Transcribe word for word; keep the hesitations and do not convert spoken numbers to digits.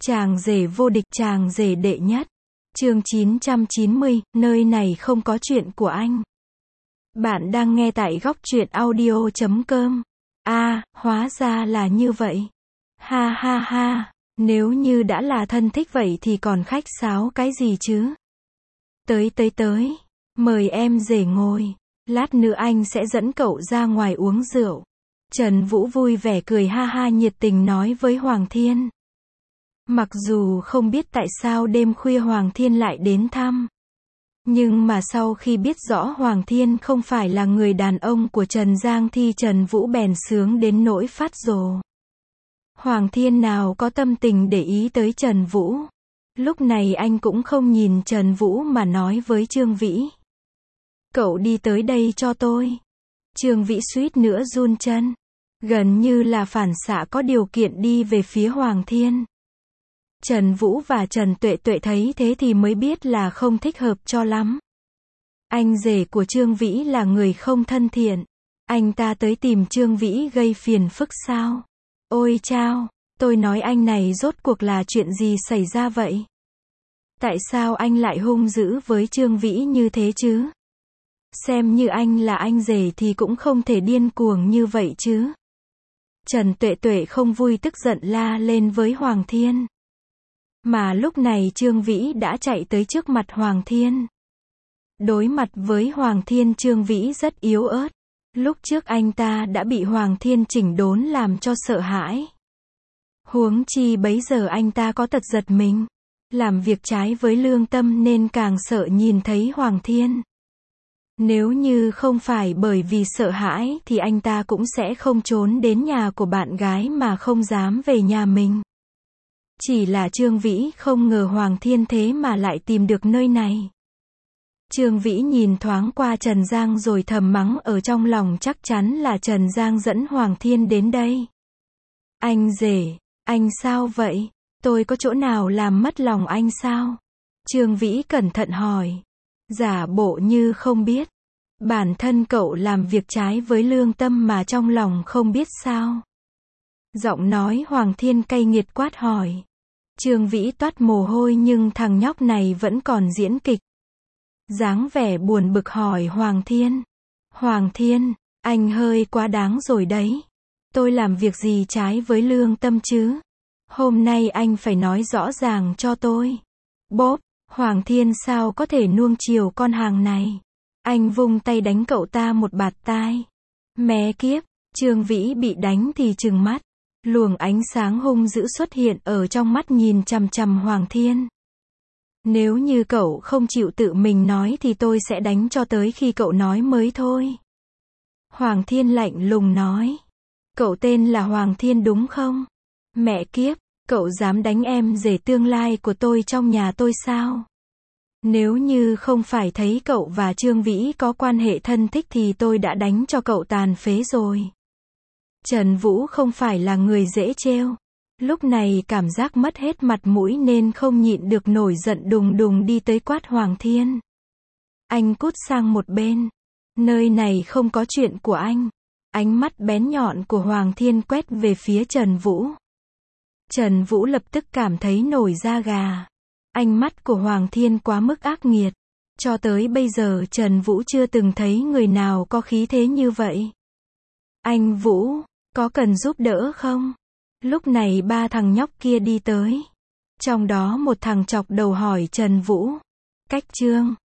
Chàng rể vô địch, chàng rể đệ nhất. Chương chín trăm chín mươi, nơi này không có chuyện của anh. Bạn đang nghe tại góc truyện audio chấm com. A, à, hóa ra là như vậy. Ha ha ha, nếu như đã là thân thích vậy thì còn khách sáo cái gì chứ? Tới tới tới, mời em rể ngồi. Lát nữa anh sẽ dẫn cậu ra ngoài uống rượu. Trần Vũ vui vẻ cười ha ha nhiệt tình nói với Hoàng Thiên. Mặc dù không biết tại sao đêm khuya Hoàng Thiên lại đến thăm. Nhưng mà sau khi biết rõ Hoàng Thiên không phải là người đàn ông của Trần Giang thì Trần Vũ bèn sướng đến nỗi phát rồ. Hoàng Thiên nào có tâm tình để ý tới Trần Vũ. Lúc này anh cũng không nhìn Trần Vũ mà nói với Trương Vĩ. Cậu đi tới đây cho tôi. Trương Vĩ suýt nữa run chân. Gần như là phản xạ có điều kiện đi về phía Hoàng Thiên. Trần Vũ và Trần Tuệ Tuệ thấy thế thì mới biết là không thích hợp cho lắm. Anh rể của Trương Vĩ là người không thân thiện. Anh ta tới tìm Trương Vĩ gây phiền phức sao? Ôi chao, tôi nói anh này rốt cuộc là chuyện gì xảy ra vậy? Tại sao anh lại hung dữ với Trương Vĩ như thế chứ? Xem như anh là anh rể thì cũng không thể điên cuồng như vậy chứ. Trần Tuệ Tuệ không vui tức giận la lên với Hoàng Thiên. Mà lúc này Trương Vĩ đã chạy tới trước mặt Hoàng Thiên. Đối mặt với Hoàng Thiên, Trương Vĩ rất yếu ớt. Lúc trước anh ta đã bị Hoàng Thiên chỉnh đốn làm cho sợ hãi. Huống chi bấy giờ anh ta có tật giật mình. Làm việc trái với lương tâm nên càng sợ nhìn thấy Hoàng Thiên. Nếu như không phải bởi vì sợ hãi thì anh ta cũng sẽ không trốn đến nhà của bạn gái mà không dám về nhà mình. Chỉ là Trương Vĩ không ngờ Hoàng Thiên thế mà lại tìm được nơi này. Trương Vĩ nhìn thoáng qua Trần Giang rồi thầm mắng ở trong lòng, chắc chắn là Trần Giang dẫn Hoàng Thiên đến đây. Anh rể, anh sao vậy? Tôi có chỗ nào làm mất lòng anh sao? Trương Vĩ cẩn thận hỏi. Giả bộ như không biết. Bản thân cậu làm việc trái với lương tâm mà trong lòng không biết sao? Giọng nói Hoàng Thiên cay nghiệt quát hỏi. Trương Vĩ toát mồ hôi nhưng thằng nhóc này vẫn còn diễn kịch. Dáng vẻ buồn bực hỏi Hoàng Thiên. Hoàng Thiên, anh hơi quá đáng rồi đấy. Tôi làm việc gì trái với lương tâm chứ? Hôm nay anh phải nói rõ ràng cho tôi. Bốp, Hoàng Thiên sao có thể nuông chiều con hàng này? Anh vung tay đánh cậu ta một bạt tai. Mẹ kiếp, Trương Vĩ bị đánh thì trừng mắt. Luồng ánh sáng hung dữ xuất hiện ở trong mắt nhìn chằm chằm Hoàng Thiên. Nếu như cậu không chịu tự mình nói thì tôi sẽ đánh cho tới khi cậu nói mới thôi. Hoàng Thiên lạnh lùng nói. Cậu tên là Hoàng Thiên đúng không? Mẹ kiếp, cậu dám đánh em rể tương lai của tôi trong nhà tôi sao? Nếu như không phải thấy cậu và Trương Vĩ có quan hệ thân thích thì tôi đã đánh cho cậu tàn phế rồi. Trần Vũ không phải là người dễ trêu. Lúc này cảm giác mất hết mặt mũi nên không nhịn được nổi giận đùng đùng đi tới quát Hoàng Thiên. Anh cút sang một bên. Nơi này không có chuyện của anh. Ánh mắt bén nhọn của Hoàng Thiên quét về phía Trần Vũ. Trần Vũ lập tức cảm thấy nổi da gà. Ánh mắt của Hoàng Thiên quá mức ác nghiệt. Cho tới bây giờ Trần Vũ chưa từng thấy người nào có khí thế như vậy. Anh Vũ, có cần giúp đỡ không? Lúc này ba thằng nhóc kia đi tới. Trong đó một thằng chọc đầu hỏi Trần Vũ. Cách Trương,